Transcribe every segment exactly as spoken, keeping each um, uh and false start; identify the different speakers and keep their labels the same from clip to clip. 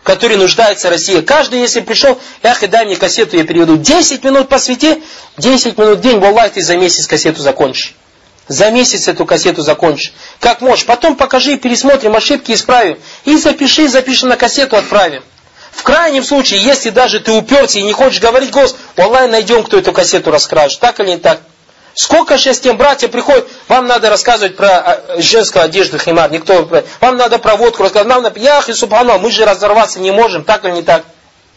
Speaker 1: в которой нуждается Россия. Каждый, если пришел, эх, и дай мне кассету, я переведу. десять минут посвяти, десять минут в день, валлахи, ты за месяц кассету закончишь. За месяц эту кассету закончишь. Как можешь. Потом покажи, пересмотрим ошибки, исправим. И запиши, запиши на кассету, отправим. В крайнем случае, если даже ты уперся и не хочешь говорить голос, валлахи, найдем, кто эту кассету расскажет. Так или не так? Сколько сейчас тем братья приходят, вам надо рассказывать про женскую одежду, химар, никто, вам надо про водку рассказывать, нам надо, ях и субханаллах, мы же разорваться не можем, так или не так.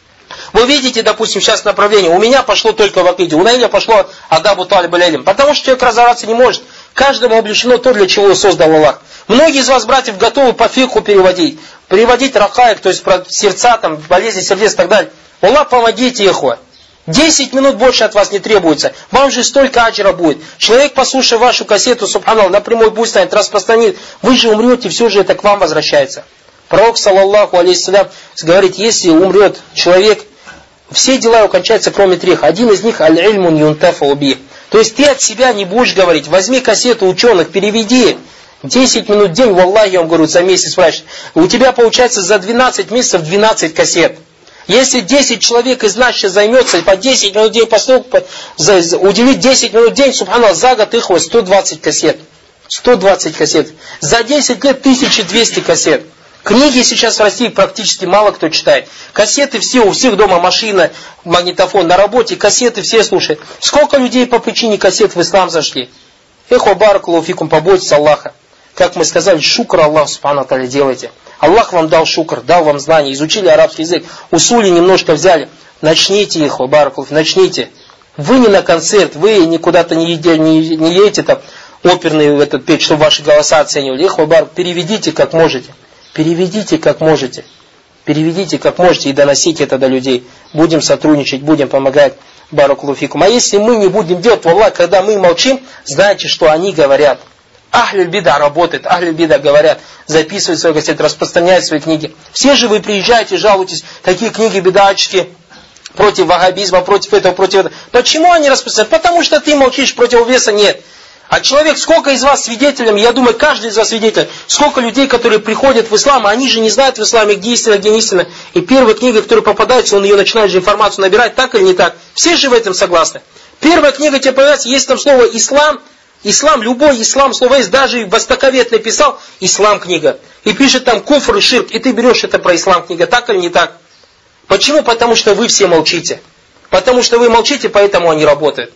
Speaker 1: Вы видите, допустим, сейчас направление, у меня пошло только в акиде, у Наиля пошло адабу талиб аль-илм, потому что человек разорваться не может, каждому облечено то, для чего создал Аллах. Многие из вас, братьев, готовы по фикху переводить, переводить ракаик, то есть про сердца, там, болезни сердец и так далее. Аллах, помогите, ихва. Десять минут больше от вас не требуется. Вам же столько аджира будет. Человек, послушав вашу кассету, субханаллах, напрямую пусть станет, распространит. Вы же умрете, все же это к вам возвращается. Пророк, саллаллаху алейхиссалям, говорит, если умрет человек, все дела его кончаются, кроме трех. Один из них аль-ильмун юнтафа уби. То есть ты от себя не будешь говорить. Возьми кассету ученых, переведи. десять минут в день, валлахи, я вам говорю, за месяц врач. У тебя получается за двенадцать месяцев двенадцать кассет. Если десять человек из нас сейчас займется, по десять минут в день послушать, уделить десять минут в день, субханаллах, за год их вот сто двадцать кассет. сто двадцать кассет. За десять лет тысяча двести кассет. Книги сейчас в России практически мало кто читает. Кассеты все, у всех дома машина, магнитофон, на работе, кассеты все слушают. Сколько людей по причине кассет в ислам зашли? Эхо баракаллаху фикум, побойтесь Аллаха. Как мы сказали, шукр Аллаху субхану тааля делайте. Аллах вам дал шукр, дал вам знания, изучили арабский язык, усули немножко взяли. Начните их, баракаллаху, начните. Вы не на концерт, вы не куда-то не, не, не едете там оперный в этот петь, чтобы ваши голоса оценивали. Их, баракаллаху, переведите как можете. Переведите как можете. Переведите как можете и доносите это до людей. Будем сотрудничать, будем помогать. Баракаллаху фикум. А если мы не будем делать, валлах, когда мы молчим, знаете, что они говорят. Ахлюль бида работает, ахлюль бида говорят, записывают свои кассеты, распространяют свои книги. Все же вы приезжаете, жалуетесь, такие книги бедачки, против ваххабизма, против этого, против этого. Почему они распространяют? Потому что ты молчишь, противовеса нет. А человек, сколько из вас свидетелями, я думаю, каждый из вас свидетель, сколько людей, которые приходят в ислам, а они же не знают в исламе, где истина, где не истина. И первая книга, которая попадается, он ее начинает же информацию набирать, так или не так. Все же в этом согласны. Первая книга тебе появляется, есть там слово ислам. Ислам, любой ислам, слово есть, даже востоковед написал, ислам книга. И пишет там куфр и ширк, и ты берешь это про ислам книга, так или не так? Почему? Потому что вы все молчите. Потому что вы молчите, поэтому они работают.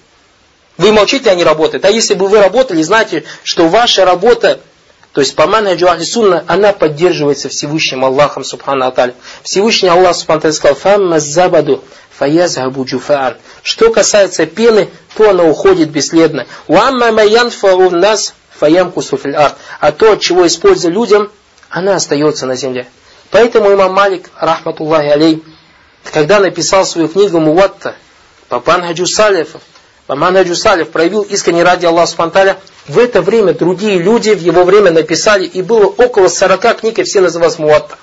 Speaker 1: Вы молчите, они работают. А если бы вы работали, знаете, что ваша работа, то есть по манхаджу ахли сунна, она поддерживается Всевышним Аллахом субхану ата'аля. Всевышний Аллах субхану ата'аля сказал, «Фамма забаду фаязхабу джуфаан». Что касается пены, то она уходит бесследно. «Уамма майянфау нас фаямкусу фил ард». А то, от чего используя людям, она остается на земле. Поэтому имам Малик, рахматуллахи алей, когда написал свою книгу Муатта по манхаджу салифов, по манхаджу салиф, проявил искренне ради Аллаха субхану ата'аля, в это время другие люди в его время написали, и было около сорока книг, и все назывались Муатта.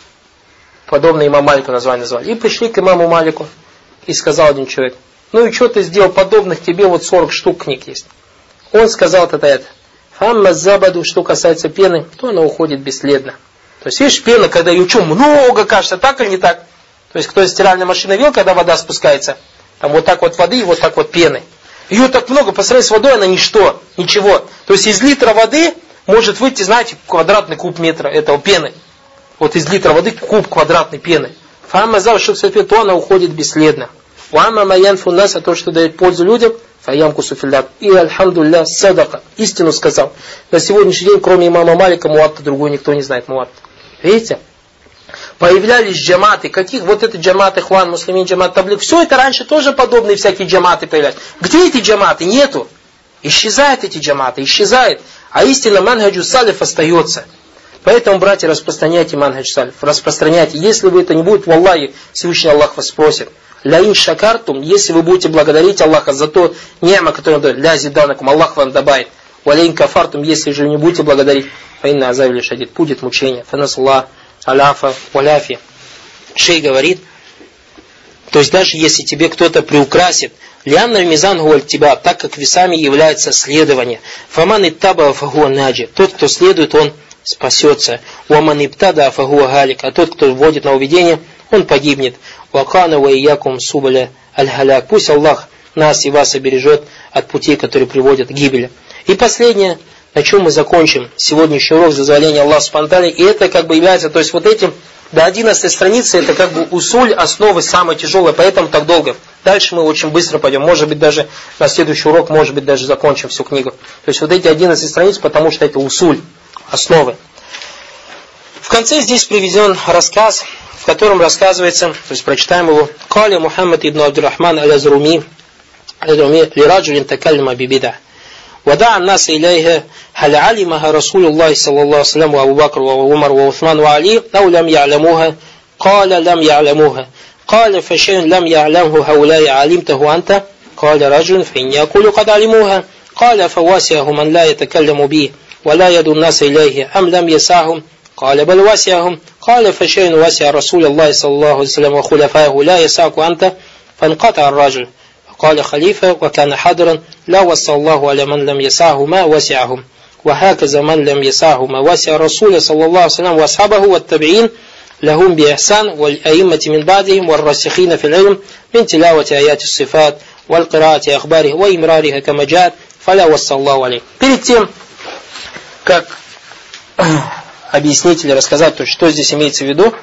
Speaker 1: Подобно имаму Малику название назвали. И пришли к имаму Малику, и сказал один человек, ну и что ты сделал, подобных тебе вот сорок штук книг есть. Он сказал это это. Фамма забаду, что касается пены, то она уходит бесследно. То есть, видишь, пена, когда ее что, много кажется, так или не так? То есть, кто из стиральной машины видел, когда вода спускается, там вот так вот воды и вот так вот пены. Ее так много, по сравнению с водой она ничто, ничего. То есть, из литра воды может выйти, знаете, квадратный куб метра этого пены. Вот из литра воды куб квадратной пены. Фамма забаду, что касается пены, то она уходит бесследно. Уамма майянфу нас, а то, что дает пользу людям, фаямкусу фил ард. И альхамдулилля садака. Истину сказал. На сегодняшний день, кроме имама Малика, Муатта другой никто не знает Муатта. Видите? Появлялись джаматы. Каких? Вот это джаматы, Ихван, Муслимин, джамат, Таблик. Все это раньше тоже подобные всякие джаматы появлялись. Где эти джаматы? Нету. Исчезают эти джаматы, исчезает. А истинно манхаджу салиф остается. Поэтому, братья, распространяйте манхадж салиф. Распространяйте. Если вы это не будет, валлахи, Всевышний Аллах вас спросит. Ля ин шакартум, если вы будете благодарить Аллаха за то ни'ма, которое он дает, ля зиданакум, Аллах вам добавит. Валя ин кафартум, если же не будете благодарить, фаинна азаби шадид, будет мучение. Фанасаллах аляфа валяфи. Шей говорит, то есть даже если тебе кто-то приукрасит, лианна мизан гуаль тебя, так как весами является следование. Фаман иттаба фахуа наджи, тот, кто следует, он спасется. Уаман ибтада фахуа галик, а тот, кто вводит нововведение, он погибнет. Вакана ва иякум субаля аль-халяк. Пусть Аллах нас и вас обережет от путей, которые приводят к гибели. И последнее, на чем мы закончим сегодняшний урок, с дозволения Аллаха субхану ва тааля, и это как бы является, то есть вот этим, до одиннадцатой страницы, это как бы усуль, основы самые тяжелые, поэтому так долго. Дальше мы очень быстро пойдем, может быть даже на следующий урок, может быть даже закончим всю книгу. То есть вот эти одиннадцать страниц, потому что это усуль, основы. В конце здесь приведен рассказ, в котором рассказывается, то есть прочитаем его, «Каля Мухаммад ибн Абдуррахман аль-Азруми, лираджулин такаллима бибида». ودعا الناس إليها هل علمها رسول الله صلى الله عليه وسلم وأبو بكر وعمر وعثمان وعلي أو لم يعلموها قال لم يعلموها قال فشيء لم يعلمه هؤلاء علمته أنت قال رجل فإني أقول قد علموها قال فواسعه من لا يتكلم به ولا يدعو الناس إليه أم لم يسعهم قال بل واسعهم قال فشيء واسع رسول الله صلى الله عليه وسلم وخلفائه لا يسعك أنت فانقطع الرجل قال خليفة وكان حضرا لا وصى الله على من لم يسعه ما وسعهم وهكذا من لم يسعه ما وسع الرسول صلى الله عليه وسلم وأصحابه والتابعين لهم بإحسان والأئمة من بعدهم والراسخين في العلم من تلاوة آيات الصفات والقراءة أخباره وإمرارها كما جاءت فلا وصى الله عليه. Перед тем, как объяснить или рассказать, то, что здесь имеется в виду,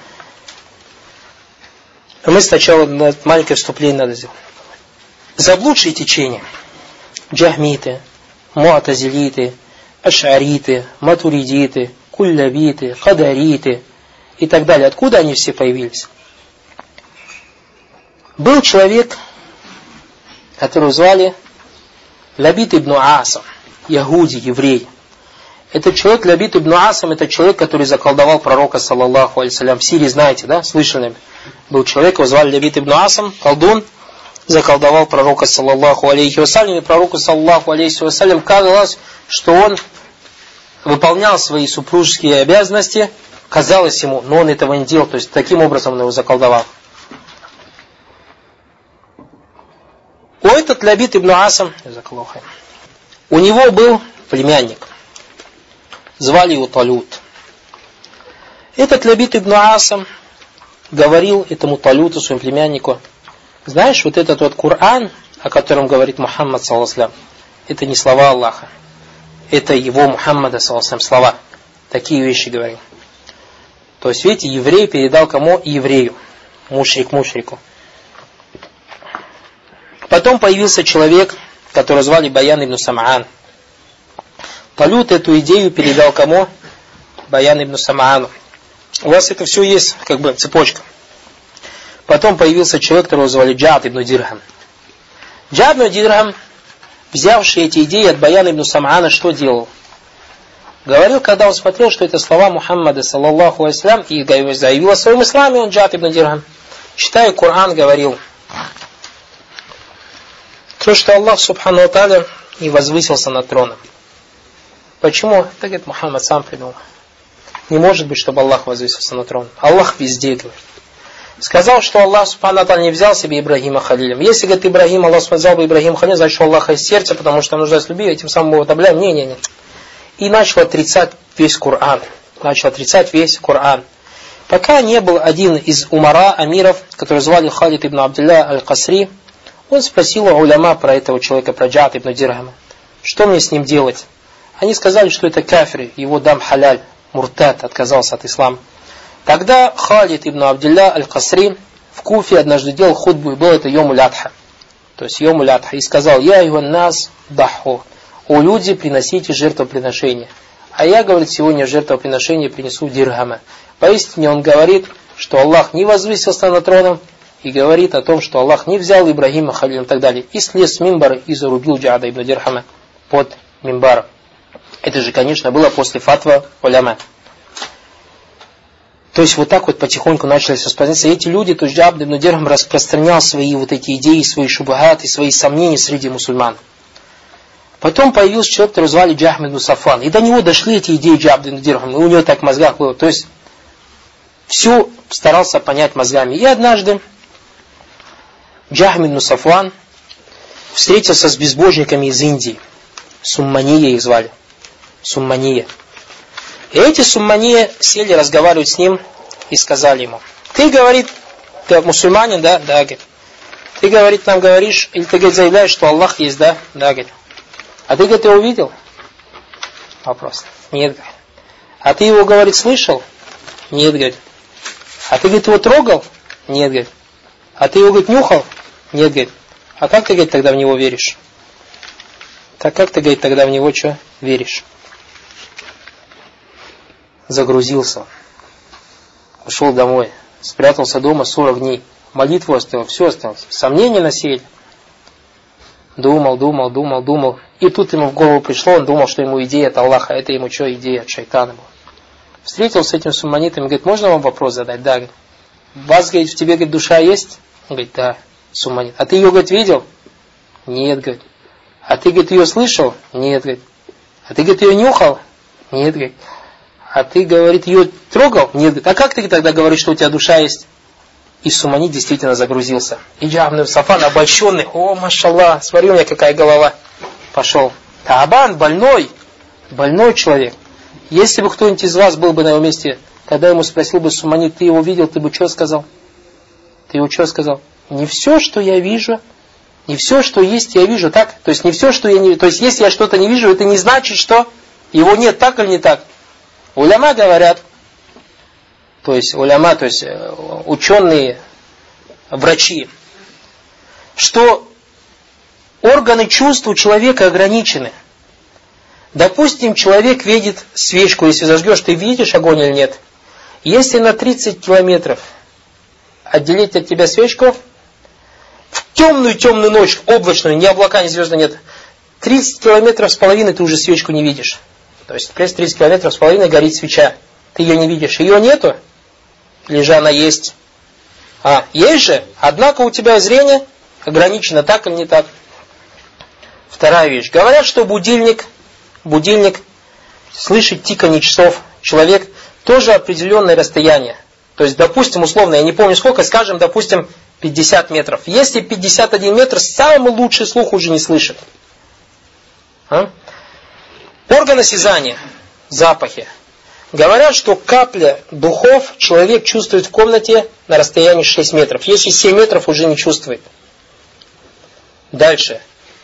Speaker 1: мы сначала маленькое вступление надо сделать. Заблудшие течения, джахмиты, муатазилиты, ашариты, матуридиты, куллабиты, кадариты и так далее. Откуда они все появились? Был человек, которого звали Лабид ибн Асам, Яхуди, еврей. Этот человек, Лабид ибн Асам, это человек, который заколдовал пророка, саллаллаху алейхи в Сирии, знаете, да, слышали? Был человек, его звали Лабид ибн Асам, колдун, заколдовал пророка, саллаллаху алейхи вассалям, и пророку, саллаллаху алейхи вассалям, казалось, что он выполнял свои супружеские обязанности, казалось ему, но он этого не делал, то есть таким образом он его заколдовал. У этот Лабид ибн Асам, у него был племянник, звали его Талют. Этот Лабид ибн Асам говорил этому Талюту, своему племяннику: знаешь, вот этот вот Коран, о котором говорит Мухаммад, саллаллаху алейхи ва саллям, это не слова Аллаха, это его Мухаммада, саллаллаху алейхи ва саллям, слова. Такие вещи говорил. То есть, видите, еврей передал кому? Еврею. Мушрик мушрику. Потом появился человек, которого звали Баян ибн Сам'ан. Талют эту идею передал кому? Баян ибн Сам'ану. У вас это все есть, как бы, цепочка. Потом появился человек, которого звали Джаад ибн Дирхам. Джаад ибн Дирхам, взявший эти идеи от Баяна ибн Сам'ана, что делал? Говорил, когда он смотрел, что это слова Мухаммада, саллаллаху алейхи ва саллям, и заявил о своем исламе, он Джаад ибн Дирхам, читая Коран, говорил: то, что Аллах субхану ва тааля не возвысился над троном. Почему? Так это Мухаммад сам придумал. Не может быть, чтобы Аллах возвысился над троном. Аллах везде, говорит. Сказал, что Аллах субхану ва тааля не взял себе Ибрагима халилем. Если, говорит, Ибрагим, Аллах взял бы Ибрагим халилем, значит, что Аллаха из сердца, потому что нуждаясь в любви, этим самым его отобляем. Не, не, не. И начал отрицать весь Коран. Начал отрицать весь Коран. Пока не был один из умара, амиров, который звали Халид ибн Абдилля аль-Касри, он спросил у уляма про этого человека, про Джаад ибн Дирхама: что мне с ним делать? Они сказали, что это кафир, его дам халяль, муртад, отказался от ислама. Тогда Халид ибн Абдилля аль-Касри в Куфе однажды делал хутбу, и был это Йомуль Адха. То есть Йомуль Адха. И сказал: я юхан нас даху. О люди, приносите жертвоприношение. А я, говорит, сегодня жертвоприношение принесу дирхама. Поистине он говорит, что Аллах не возвысился над троном, и говорит о том, что Аллах не взял Ибрагима халилем и так далее. И слез с мимбара и зарубил Джаада ибн Дирхама под мимбаром. Это же, конечно, было после фатва уляма. То есть вот так вот потихоньку начались распространяться. Эти люди, то есть Джаад ибн Дирхам распространял свои вот эти идеи, свои шубахаты, свои сомнения среди мусульман. Потом появился человек, которого звали Джахм ибн Сафван. И до него дошли эти идеи Джаада ибн Дирхама. И у него так в мозгах было. То есть все старался понять мозгами. И однажды Джахм ибн Сафван встретился с безбожниками из Индии. Суммания их звали. Суммания. И эти суммани сели разговаривать с ним и сказали ему: ты, говорит, ты мусульманин, да? Да, говорит. Ты, говорит, нам говоришь, или ты, говорит, заявляешь, что Аллах есть, да? Да, говорит. А ты, говорит, его видел? Вопрос. Нет, говорит. А ты его, говорит, слышал? Нет, говорит. А ты, говорит, его трогал? Нет, говорит. А ты его, говорит, нюхал? Нет, говорит. А как ты, говорит, тогда в него веришь? Так как ты, говорит, тогда в него что веришь? Загрузился. Ушел домой. Спрятался дома сорок дней. Молитву оставил, все осталось. Сомнения насели. Думал, думал, думал, думал. И тут ему в голову пришло, он думал, что ему идея от Аллаха, а это ему что, идея от шайтана была. Встретился с этим сумманитом и говорит: можно вам вопрос задать? Да, говорит. Вас, говорит, в тебе, говорит, душа есть? Он говорит: да, сумманит. А ты ее, говорит, видел? Нет, говорит. А ты, говорит, ее слышал? Нет, говорит. А ты, говорит, ее нюхал? Нет, говорит. А ты, говорит, ее трогал? Нет, говорит. А как ты тогда говоришь, что у тебя душа есть? И сумманит действительно загрузился. И Джахм ибн Сафан, обольщенный: о, машаллах, смотри, у меня какая голова. Пошел. Таабан, больной. Больной человек. Если бы кто-нибудь из вас был бы на его месте, когда ему спросил бы сумманит: ты его видел, ты бы что сказал? Ты его что сказал? Не все, что я вижу, не все, что есть, я вижу, так? То есть не все, что я не вижу. То есть если я что-то не вижу, это не значит, что его нет, так или не так? Уляма говорят, то есть уляма, то есть ученые, врачи, что органы чувств у человека ограничены. Допустим, человек видит свечку, если зажгешь, ты видишь огонь или нет? Если на тридцать километров отделить от тебя свечку, в темную-темную ночь, облачную, ни облака, ни звезды нет, тридцать километров с половиной ты уже свечку не видишь. То есть, тридцать километров с половиной горит свеча. Ты ее не видишь. Ее нету? Или же она есть? А, есть же. Однако у тебя зрение ограничено, так или не так? Вторая вещь. Говорят, что будильник, будильник, слышит тиканье часов, человек тоже определенное расстояние. То есть, допустим, условно, я не помню сколько, скажем, допустим, пятьдесят метров. Если пятьдесят один метр, самый лучший слух уже не слышит. А? Органы осязания, запахи. Говорят, что капля духов человек чувствует в комнате на расстоянии шесть метров. Если семь метров, уже не чувствует. Дальше.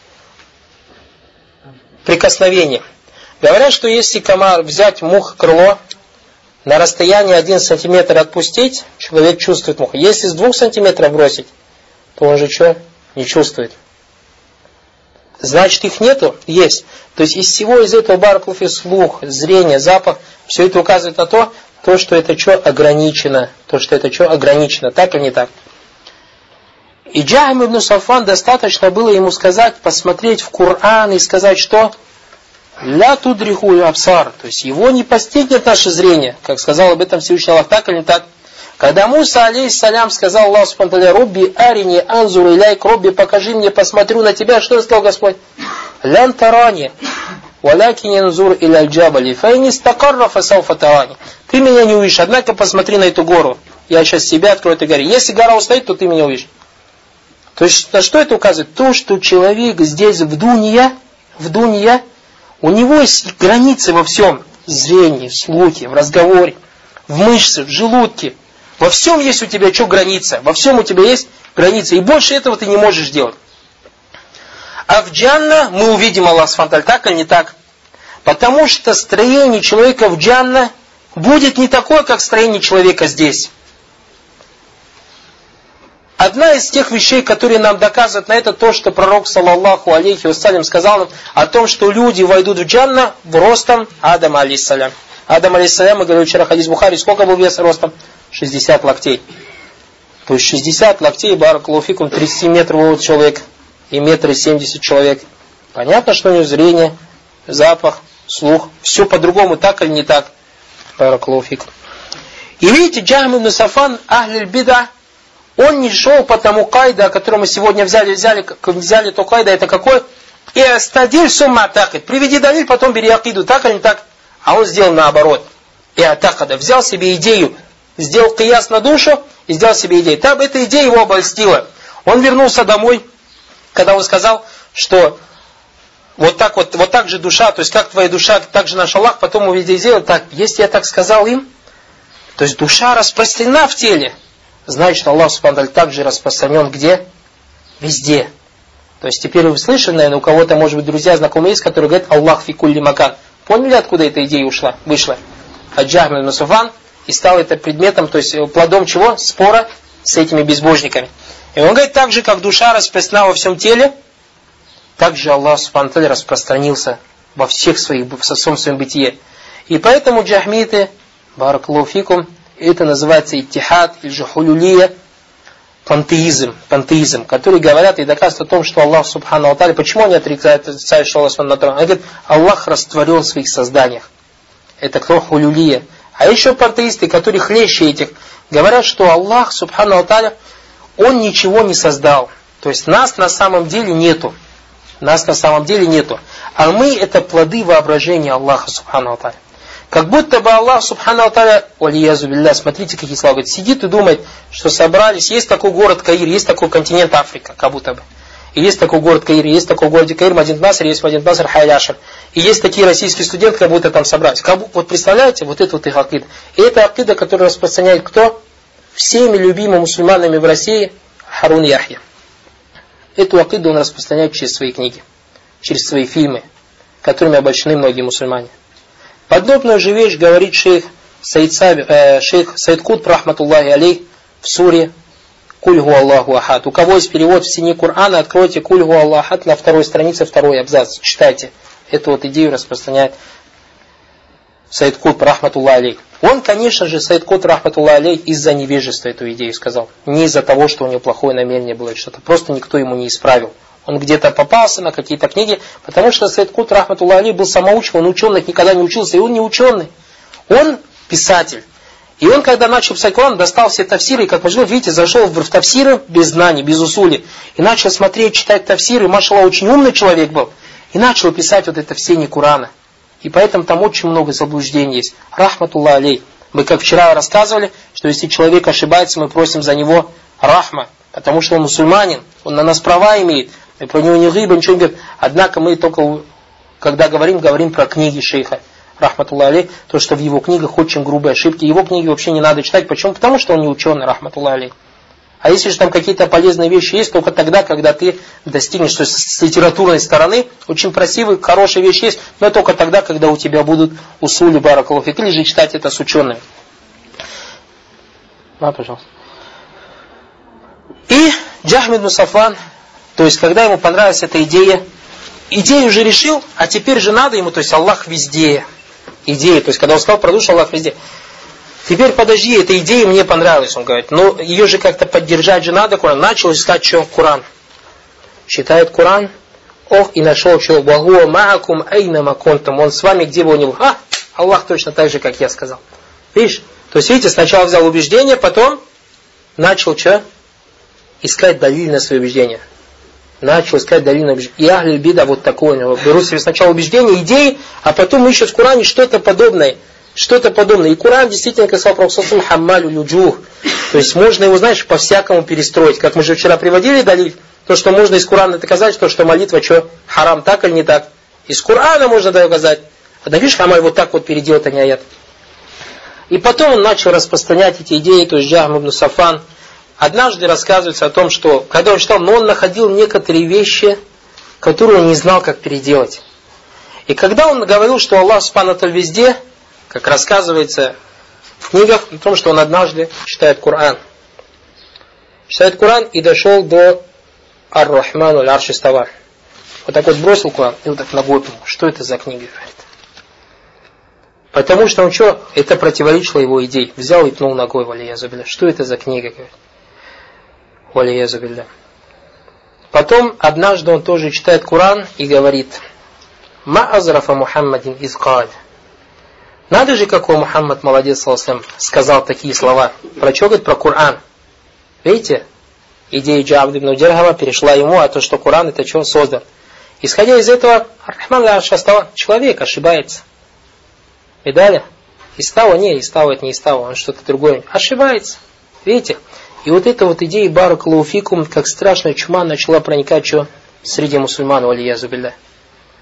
Speaker 1: Прикосновение. Говорят, что если комар взять мух крыло, на расстоянии один сантиметр отпустить, человек чувствует муху. Если с двух сантиметров бросить, то он же что? Не чувствует. Значит, их нету? Есть. То есть, из всего из этого баракулуфи, слух, зрение, запах, все это указывает на то, то, что это что ограничено. То, что это что ограничено. Так или не так? И Джахм ибн Сафан достаточно было ему сказать, посмотреть в Коран и сказать, что ля тудриху абсар, то есть его не постигнет наше зрение, как сказал об этом Всевышний Аллах, так или не так? Когда Муса, алейхиссалям, сказал Аллаху субхану ва тааля: Робби арини анзур иляйк, Робби, покажи мне, посмотрю на тебя, что сказал Господь? Лян тарани, валякин янзур иляль джабали, файни стакарра фасауфа тарани. Ты меня не увидишь, однако посмотри на эту гору. Я сейчас себя открою этой горе. Если гора устоит, то ты меня увидишь. То есть, на что это указывает? То, что человек здесь в дунья, в дунья, у него есть границы во всем. В зрении, в слухе, в разговоре, в мышце, в желудке. Во всем есть у тебя что граница? Во всем у тебя есть граница. И больше этого ты не можешь делать. А в Джанна мы увидим Аллах субхану ва тааля, так или не так? Потому что строение человека в Джанна будет не такое, как строение человека здесь. Одна из тех вещей, которые нам доказывают на это, то, что пророк, саллаллаху алейхи вассалям, сказал нам о том, что люди войдут в Джанна в ростом Адама, алейхиссалям. Адам, алейхиссалям, мы говорили вчера, хадис Бухари, сколько был вес ростом? шестьдесят локтей. То есть шестьдесят локтей, баракаллаху фикум, тридцать метров человек и метр семьдесят человек. Понятно, что у него зрение, запах, слух, все по-другому, так или не так? Баракаллаху фикум. И видите, Джахм ибн Сафан, ахлиль бида, он не шел по тому кайда, который мы сегодня взяли, взяли, взяли то кайда, это какой? И астадиль сумма атакид. Приведи далиль, потом бери акиду, так или не так? А он сделал наоборот. И атакада, взял себе идею, сделал кияс на душу и сделал себе идею. Там эта идея его обольстила. Он вернулся домой, когда он сказал, что вот так вот, вот так же душа, то есть как твоя душа, так же наш Аллах, потом мы везде сделаем так, если я так сказал им, то есть душа распространена в теле, значит Аллах Субхану также распространен где? Везде. То есть теперь вы слышали, наверное, у кого-то, может быть, друзья, знакомые есть, которые говорят Аллах фи кулли макан. Поняли, откуда эта идея ушла, вышла? От Джахм ибн Сафван, и стал это предметом, то есть плодом чего? Спора с этими безбожниками. И он говорит, так же, как душа распространена во всем теле, так же Аллах Субхану распространился во всех своих, во всем своем бытие. И поэтому джахмиты, баракаллаху фикум, это называется иттихад или же хулюлия, пантеизм, пантеизм, которые говорят и доказывают о том, что Аллах Субхану Аталя, почему они отрицают, что Аллах Субхану Аталя? Они говорят, Аллах растворен в своих созданиях. Это кто? Хулюлия. А еще пантеисты, которые хлеще этих, говорят, что Аллах Субхану Аталя, Он ничего не создал. То есть нас на самом деле нету. Нас на самом деле нету. А мы это плоды воображения Аллаха Субхану Аталя. Как будто бы Аллах Субхану Аталя, валиязу билля, смотрите, какие слова, говорит, сидит и думает, что собрались, есть такой город Каир, есть такой континент Африка, как будто бы. И есть такой город Каир, есть такой город Каир, Мадинат Наср, есть Мадинат Наср, Хайляшер. И есть такие российские студенты, как будто там собрались. Как будто, вот представляете, вот это вот их акида. И это акида, которую распространяет кто? Всеми любимыми мусульманами в России Харун Яхья. Эту акиду он распространяет через свои книги, через свои фильмы, которыми обольщены многие мусульмане. Подобную же вещь говорит шейх Саид, Саби, э, шейх Саид Кутб, рахматуллахи алейх, в суре Кульгу Аллаху Ахад. У кого есть перевод в сине Корана, откройте Кульгу Аллаху Ахад на второй странице, второй абзац. Читайте. Эту вот идею распространяет Саид Кутб, рахматуллахи алейх. Он, конечно же, Саид Кутб, рахматуллахи алейх, из-за невежества эту идею сказал. Не из-за того, что у него плохое намерение было что-то. Просто никто ему не исправил. Он где-то попался на какие-то книги, потому что Саид Кутб, рахматуллахи алейх, был самоучка, он ученых никогда не учился, и он не ученый. Он писатель. И он, когда начал писать Коран, достал все тафсиры, и, как вы видите, зашел в тафсиры без знаний, без усули, и начал смотреть, читать тафсиры, машаллах, очень умный человек был, и начал писать вот это все не Корана. И поэтому там очень много заблуждений есть. Рахматуллах алейх. Мы, как вчера рассказывали, что если человек ошибается, мы просим за него рахма, потому что он мусульманин, он на нас права имеет, мы про него не гиба, ничего не говорим. Однако мы только, когда говорим, говорим про книги шейха. Рахматуллах алейх, то, что в его книгах очень грубые ошибки. Его книги вообще не надо читать. Почему? Потому что он не ученый, рахматуллах алейх. А если же там какие-то полезные вещи есть, только тогда, когда ты достигнешь, то есть с литературной стороны, очень красивые, хорошие вещи есть, но только тогда, когда у тебя будут усули баракаллаху фик, или же читать это с учеными. На, пожалуйста. И Джахм ибн Сафван, то есть когда ему понравилась эта идея, идею уже решил, а теперь же надо ему, то есть Аллах везде. Идея, то есть когда он сказал про душу, Аллах везде. Теперь подожди, эта идея мне понравилась, он говорит. Но ее же как-то поддержать же надо, Коран. Начал искать, что Коран. Читает Коран, ох, и нашел, что «Вагуа маакум айна маконтум». Он с вами, где бы он ни был. А, Аллах точно так же, как я сказал. Видишь? То есть, видите, сначала взял убеждение, потом начал что? Искать далиль на свои убеждения. Начал искать далиль на убеждения. И ахль бида вот такое у него. Берут себе сначала убеждения, идеи, а потом ищут в Коране что-то подобное. Что-то подобное. И Коран действительно, как сказал Пророк, хаммалю люджух. То есть можно его, знаешь, по-всякому перестроить. Как мы же вчера приводили далиль, то, что можно из Корана доказать, то, что молитва, что, харам, так или не так. Из Корана можно доказать. А да видишь, хамаль вот так вот переделать, а не аят. И потом он начал распространять эти идеи, то есть Джахм ибн Сафван. Однажды рассказывается о том, что, когда он читал, но он находил некоторые вещи, которые он не знал, как переделать. И когда он говорил, что Аллах Субхану ва Тааля везде, как рассказывается в книгах, о том, что он однажды читает Коран. Читает Коран и дошел до Ар-Рахману аль-Арши става. Вот так вот бросил Коран и вот так ногой пнул. Что это за книга, говорит. Потому что он что? Это противоречило его идее. Взял и пнул ногой, валиязу билля. Что это за книга, говорит. Валиязу билля. Потом однажды он тоже читает Коран и говорит: Ма азрафа Мухаммадин изкаль. Надо же, какой Мухаммад молодец, сказал такие слова. Про что, говорит, про Коран. Видите? Идея Джабд ибн Дирхама перешла ему, а то, что Коран, это что он создан. Исходя из этого, Ар-Рахман аль-Арши става, человек ошибается. Видали? Истава, не, Истава это не Истава, он что-то другое. Ошибается. Видите? И вот эта вот идея баракаллаху фикум, как страшная чума начала проникать что? Среди мусульман, валиязу билля.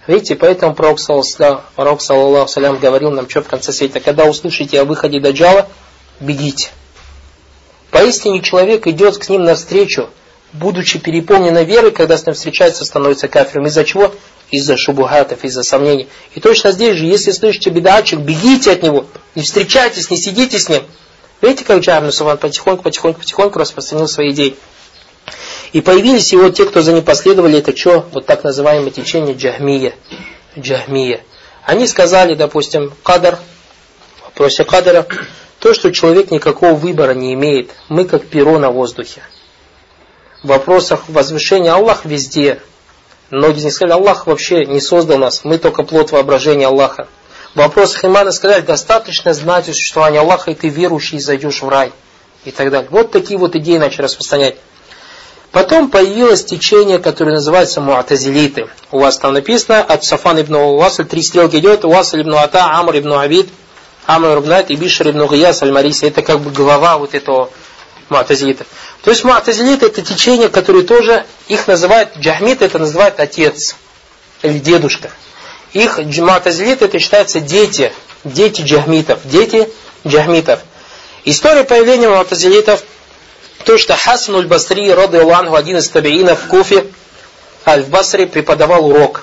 Speaker 1: Видите, поэтому пророк, саллаллаху алейхи говорил нам, что в конце света, когда услышите о выходе Даджала, бегите. Поистине человек идет к ним навстречу, будучи переполненной верой, когда с ним встречается, становится кафиром. Из-за чего? Из-за шубухатов, из-за сомнений. И точно здесь же, если слышите бедачек, бегите от него, не встречайтесь, не сидите с ним. Видите, как Джахм ибн Сафван потихоньку, потихоньку, потихоньку распространил свои идеи. И появились его те, кто за ним последовали, это что? Вот так называемое течение Джахмия. Джахмия. Они сказали, допустим, кадар, в вопросе кадара, то, что человек никакого выбора не имеет. Мы как перо на воздухе. В вопросах возвышения Аллах везде. Многие из них сказали, Аллах вообще не создал нас, мы только плод воображения Аллаха. В вопросах имана сказали, достаточно знать о существовании Аллаха, и ты верующий, зайдешь в рай. И так далее. Вот такие вот идеи начали распространять. Потом появилось течение, которое называется муатазилиты. У вас там написано, от Сафан ибн Уасль, три стрелки идет, Уасль ибн Ата, Амр ибн Абид, Амр ибн Айт и Бишр ибн Гияс аль-Мариси. Это как бы глава вот этого муатазилита. То есть муатазилиты это течение, которое тоже, их называют, джахмиты это называют отец или дедушка. Их муатазилиты это считаются дети, дети джахмитов, дети джахмитов. История появления муатазилитов, то, что Хасан аль-Басри, радиаллаху анху, один из табиинов в Куфе, аль-Басри преподавал урок.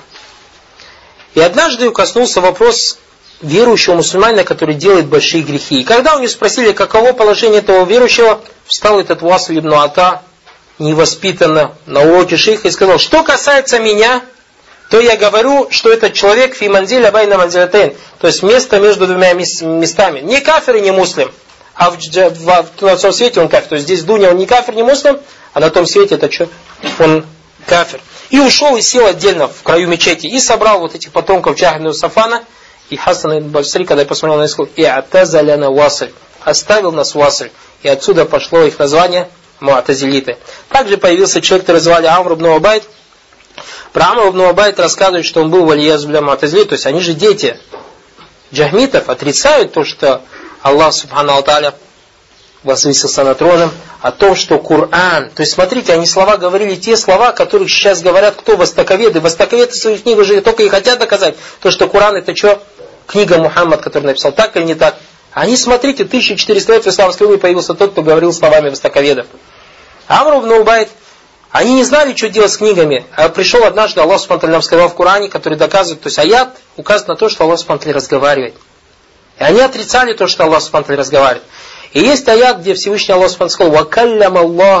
Speaker 1: И однажды коснулся вопрос верующего мусульманина, который делает большие грехи. И когда у него спросили, каково положение этого верующего, встал этот Уасль ибн Ата, невоспитанно, на уроке шейха и сказал, что касается меня, то я говорю, что этот человек фи манзиля байна манзилятейн, то есть место между двумя местами. Не кафир и не муслим. А в, в, в, на том свете он кафир. То есть здесь в дуне он не кафир, не муслим, а на том свете это что? Он кафир. И ушел и сел отдельно в краю мечети. И собрал вот этих потомков Джахм ибн Сафана. И Хасан ибн Басри, когда я посмотрел на исход, и атазаляна Уасль, оставил нас Уасль. И отсюда пошло их название муатазилиты. Также появился человек, который звали Амр ибн Убайд. Про Амр ибн Убайд рассказывает, что он был валияз бля муатазилит. То есть они же дети джахмитов, отрицают то, что Аллах субхану тааля возвысился над троном, о том, что Коран, то есть смотрите, они слова говорили те слова, которых сейчас говорят кто? Востоковеды. Востоковеды в своих книгах уже только и хотят доказать, то, что Коран это что? Книга Мухаммад, который написал, так или не так. Они, смотрите, тысяча четыреста лет в исламской умме появился тот, кто говорил словами востоковедов. Амр ибн Убайд, они не знали, что делать с книгами. А пришел однажды, Аллах субхану тааля нам сказал в Коране, который доказывает, то есть аят указывает на то, что Аллах субхану тааля разговаривает. И они отрицали то, что Аллах субхану тааля разговаривает. И есть аят, где Всевышний Аллах субхану сказал, «Вакаллям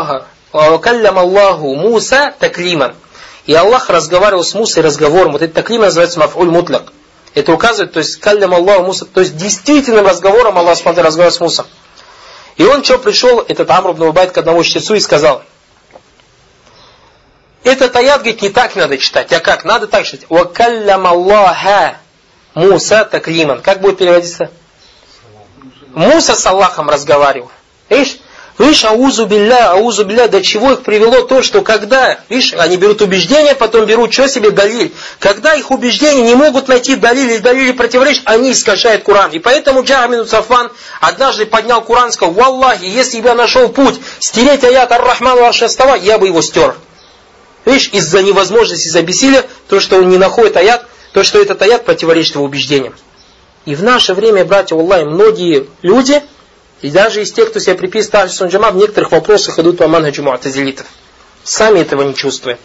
Speaker 1: Аллаху Муса таклиман». И Аллах разговаривал с Мусой разговором. Вот этот таклим называется маф'уль мутлак. Это указывает, то есть «Каллям Аллаху Муса», то есть действительным разговором Аллах субхану тааля разговаривал с Мусой. И он что пришел, этот Амр ибн Убайд, к одному чтецу и сказал, этот аят, говорит, не так надо читать, а как? Надо так читать. «Вакаллям Аллаха Муса таклиман». Как будет переводиться? Муса с Аллахом разговаривал. Видишь? Видишь, аузу билля, аузу билля, до чего их привело то, что когда, видишь, они берут убеждения, потом берут что себе далиль. Когда их убеждения не могут найти далиль или далиль противоречат, они искажают Коран. И поэтому Джахм ибн Сафван однажды поднял Коран и сказал, «Валлахи, если бы я нашел путь стереть аят ар-Рахман ва-ар-Шастава, я бы его стер». Видишь, из-за невозможности, из-за бессилия, то, что он не находит аят, то, что этот аят противоречит его убеждениям. И в наше время, братья, Аллах, многие люди, и даже из тех, кто себя приписывает Ахлю Джама, в некоторых вопросах идут по манхаджу муатазилитов. Сами этого не чувствуют.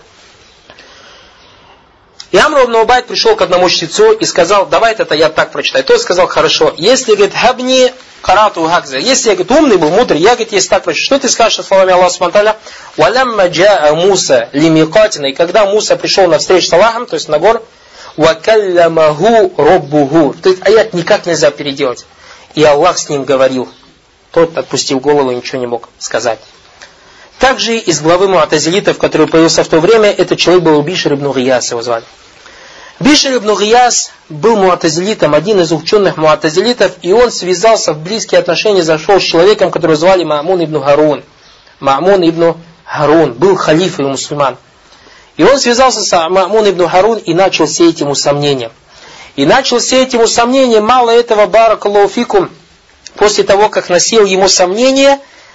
Speaker 1: И Амр ибн Убайд пришел к одному чтецу и сказал, давай этот аят так прочитай. Тот сказал, хорошо, если, говорит, хабни карату хакза, если, я, говорит, умный был, мудрый, я, говорит, если так прочитаю, что ты скажешь словами Аллаха субхану тааля? Валямма джаа Муса лимикатина, и когда Муса пришел на встречу с Аллахом, то есть на гор, вакаллямаху роббуху. То есть аят никак нельзя переделать. И Аллах с ним говорил. Тот отпустил голову и ничего не мог сказать. Также из главы муатазилитов, который появился в то время, этот человек был Бишр ибн Гияс, его звали. Бишр ибн Гияс был муатазилитом, один из ученых муатазилитов, и он связался в близкие отношения, зашел с человеком, которого звали Ма'мун ибн Харун. Ма'мун ибн Харун был халифой у мусульман. И он связался с Ма'мун ибн Харун и начал сеять ему сомнения. И начал сеять ему сомнения, мало этого, баракаллаху фикум, после того, как насеял ему сомнения,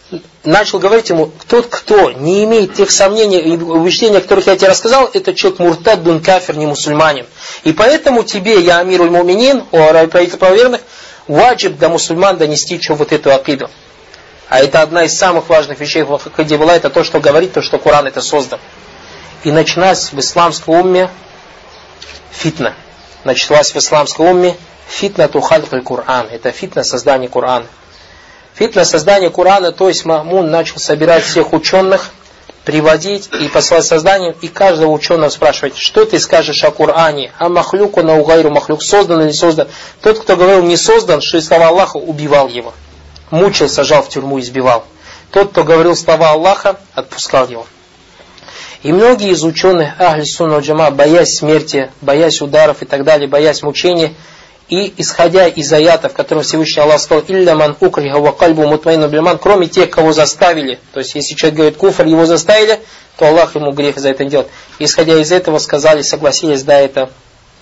Speaker 1: начал говорить ему, тот, кто не имеет тех сомнений и убеждений, о которых я тебе рассказал, это человек муртад бун кафир, не мусульманин. И поэтому тебе, я амируль муминин, о правитель правоверных, ваджиб до мусульман донести что вот эту акиду. А это одна из самых важных вещей в акиде была, это то, что говорит, то, что Коран это создан. И началась в исламской умме фитна. Началась в исламской умме фитна тухалькаль Коран. Это фитна создания Корана. Фитна создания Корана, то есть Ма'мун начал собирать всех ученых, приводить и послать созданием, и каждого ученого спрашивать, что ты скажешь о Коране, а махлюку на угайру махлюк, создан или создан. Тот, кто говорил не создан, что слова Аллаха, убивал его. Мучил, сажал в тюрьму, избивал. Тот, кто говорил слова Аллаха, отпускал его. И многие из ученых Ахли Сунна валь Джамаа, боясь смерти, боясь ударов и так далее, боясь мучения, и исходя из аятов, в котором Всевышний Аллах сказал, «Илля ман укриха ва кальбу мутмаину бильман», кроме тех, кого заставили, то есть если человек говорит куфр, его заставили, то Аллах ему грех за это делает. Исходя из этого сказали, согласились, да, это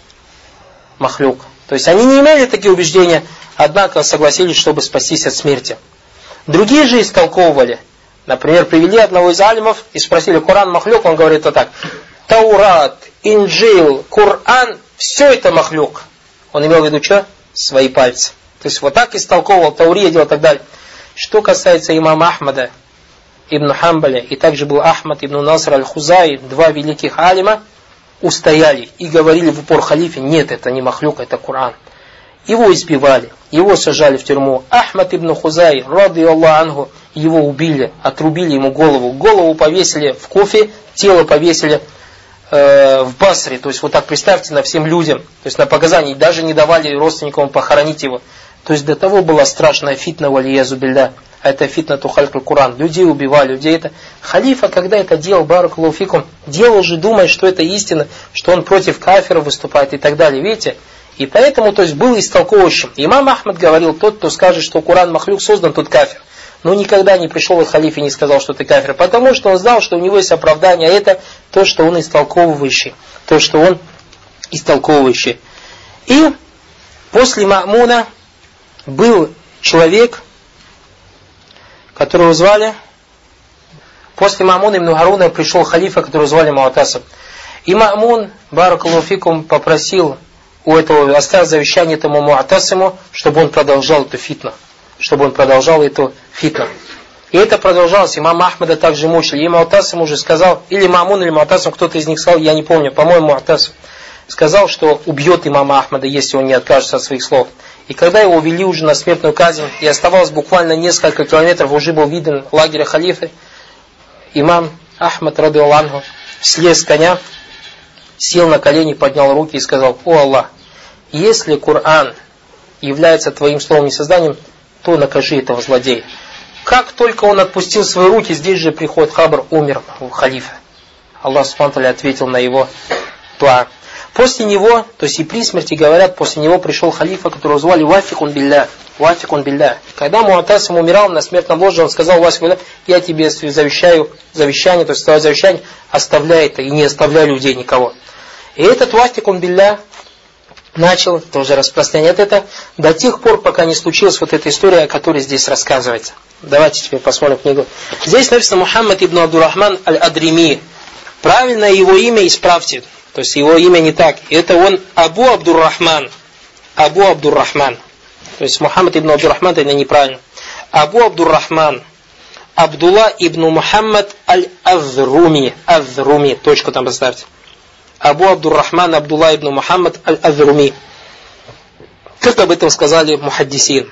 Speaker 1: махлюк. То есть они не имели такие убеждения, однако согласились, чтобы спастись от смерти. Другие же истолковывали. Например, привели одного из алимов и спросили, Коран махлюк, он говорит вот так, Таурат, Инджил, Коран, все это махлюк. Он имел в виду что? Свои пальцы. То есть вот так истолковывал, Таурия делал и так далее. Что касается имама Ахмада ибн Хамбаля, и также был Ахмад ибн Наср аль-Хузай, два великих алима, устояли и говорили в упор халифе, нет, это не махлюк, это Коран. Его избивали, его сажали в тюрьму. Ахмад ибн Хузай, ради Аллаху анху, его убили, отрубили ему голову. Голову повесили в Куфе, тело повесили э, в Басре. То есть вот так представьте на всем людям. То есть на показании даже не давали родственникам похоронить его. То есть до того была страшная фитна валиязу билля. А это фитна тухалькаль Коран. Людей убивали, людей это. Халифа, когда это делал, баракаллаху фикум, делал же, думая, что это истина, что он против кафира выступает и так далее. Видите? И поэтому, то есть, был истолковывающим. Имам Ахмад говорил, тот, кто скажет, что Коран махлюк создан, тот кафир. Но никогда не пришел к халифе и не сказал, что ты кафир. Потому что он знал, что у него есть оправдание. А это то, что он истолковывающий. То, что он истолковывающий. И после Ма'муна был человек, которого звали... После Ма'муна ибн Харуна пришел халифа, которого звали Муатасим. И Ма'мун, баракаллаху фикум, попросил... у этого оставил завещание этому Муатасиму, чтобы он продолжал эту фитну. Чтобы он продолжал эту фитну. И это продолжалось. Имам Ахмада также мучили. И Муатасим уже сказал, или Ма'мун, или Муатасим, кто-то из них сказал, я не помню, по-моему, Муатасим, сказал, что убьет имама Ахмада, если он не откажется от своих слов. И когда его вели уже на смертную казнь, и оставалось буквально несколько километров, уже был виден лагерь халифы, имам Ахмад, ради Аллаху, слез с коня, сел на колени, поднял руки и сказал, о Аллах, если Коран является твоим словом и созданием, то накажи этого злодея. Как только он отпустил свои руки, здесь же приходит хабр, умер халифа. Аллах субхану ва тааля ответил на его дуа. После него, то есть и при смерти говорят, после него пришел халифа, которого звали Вафикун билля. Вафикун билля. Когда Муатасим умирал на смертном ложе, он сказал, Вафикун билля, я тебе завещаю завещание, то есть твое завещание, оставляй это и не оставляй людей никого. И этот Вафикун билля начал тоже распространять это до тех пор, пока не случилась вот эта история, о которой здесь рассказывается. Давайте теперь посмотрим книгу. Здесь написано Мухаммад ибн Абдуррахман аль-Адрими. Правильное его имя исправьте. То есть его имя не так. Это он Абу Абдуррахман. Абу Абдуррахман. То есть Мухаммад ибн Абдуррахман это неправильно. Абу Абдуррахман. Абдулла ибн Мухаммад аль-Азруми. Азруми. Точку там поставьте. Абу Абдуррахман Абдулла ибн Мухаммад аль-Азруми. Как об этом сказали мухаддисин.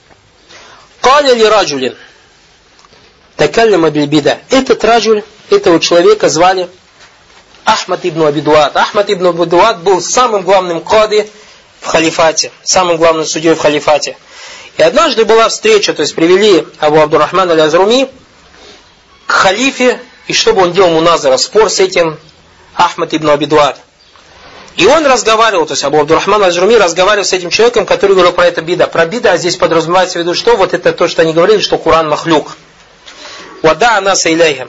Speaker 1: Каля ли раджулин. Такалляма бильбида. Этот раджуль, этого человека звали Ахмад ибн Аби Дуат. Ахмад ибн Аби Дуат был самым главным кади в халифате, самым главным судьей в халифате. И однажды была встреча, то есть привели Абу Абдуррахмана аль-Азруми к халифе, и чтобы он делал муназара, спор с этим Ахмад ибн Аби Дуат. И он разговаривал, то есть Абу Абдуррахман аль-Азруми разговаривал с этим человеком, который говорил про это бида. Про бида, а здесь подразумевается в виду, что вот это то, что они говорили, что Коран махлюк. Вада анаса илейхим.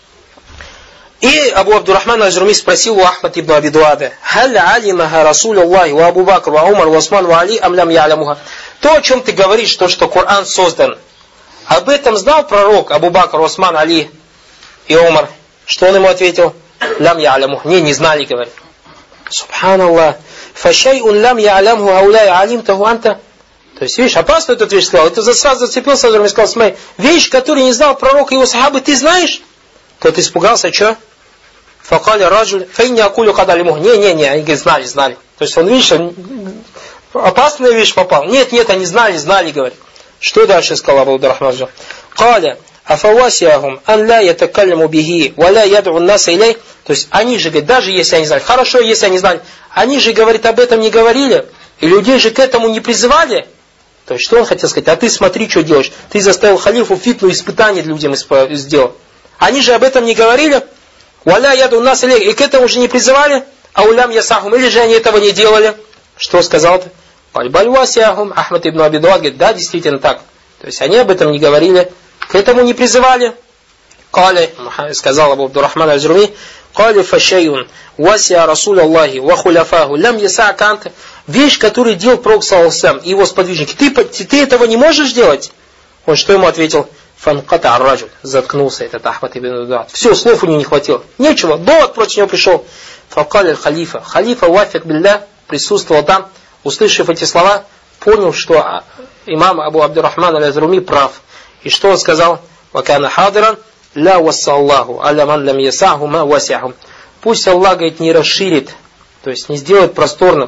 Speaker 1: И Абу Абдуррахман аль-Азруми спросил у Ахмад ибн Аби Дуада, «Халь алимаха Расуль Аллахи ва Абу Бакр ва Умар ва Усман ва Али ам лям я'лямуха». То, о чем ты говоришь, то, что Коран создан, об этом знал пророк Абу Бакр, Усман, Али и Умар? Что он ему ответил? Лям я'ляму. Не, не знали, говорит. Субханаллах. Фашайун лям я'ляму ауляй алимтаху анта. То есть, видишь, опасно этот вещь сказал. Это сразу зацепился, и сказал, смотри, вещь, которую не знал пророк и его сахабы, ты знаешь? Тот испугался, что? Факаля раджуль, фейни акулю кадалиму. Не, не, не, они говорят, знали, знали. То есть он, видишь, он, опасная вещь попал. Нет, нет, они знали, знали, говорит. Что дальше сказал Абу Абдуррахман? Каля, афавасиахум, ан ла ятакаляму бихи, ва ла яд'у наса илей. То есть они же, говорят, даже если они знали, хорошо, если они знали, они же, говорит, об этом не говорили, и людей же к этому не призывали. То есть, что он хотел сказать? А ты смотри, что делаешь. Ты заставил халифу фитну испытание людям сделал. Они же об этом не говорили. Валя яду нас илей. И к этому же не призывали. А улям ясахум. Или же они этого не делали. Что сказал-то? Бальбальвасиахум. Ахмад ибн Аби Дуад говорит, да, действительно так. То есть, они об этом не говорили. К этому не призывали. Кали, сказал Абу Абдуррахман аль-Джурми, Кали фашайун. Васия Расул Аллахи. Ва хуляфаху. Лям яса канта. Вещь, которую делал пророк саллаллаху и его сподвижники. Ты, ты этого не можешь делать? Он что ему ответил? Фанката ар-раджуль. Заткнулся этот Ахмад ибн Дуад. Все, слов у него не хватило. Нечего. Довод против него пришел. Факаль халифа. Халифа вафик билля присутствовал там, услышав эти слова, понял, что имам Абу Абдуррахман аль-Азруми прав. И что он сказал? Вакана хадиран ля вассаллаху аля ман лям ясаху ма васяхум. Пусть Аллах, говорит, не расширит, то есть не сделает просторным,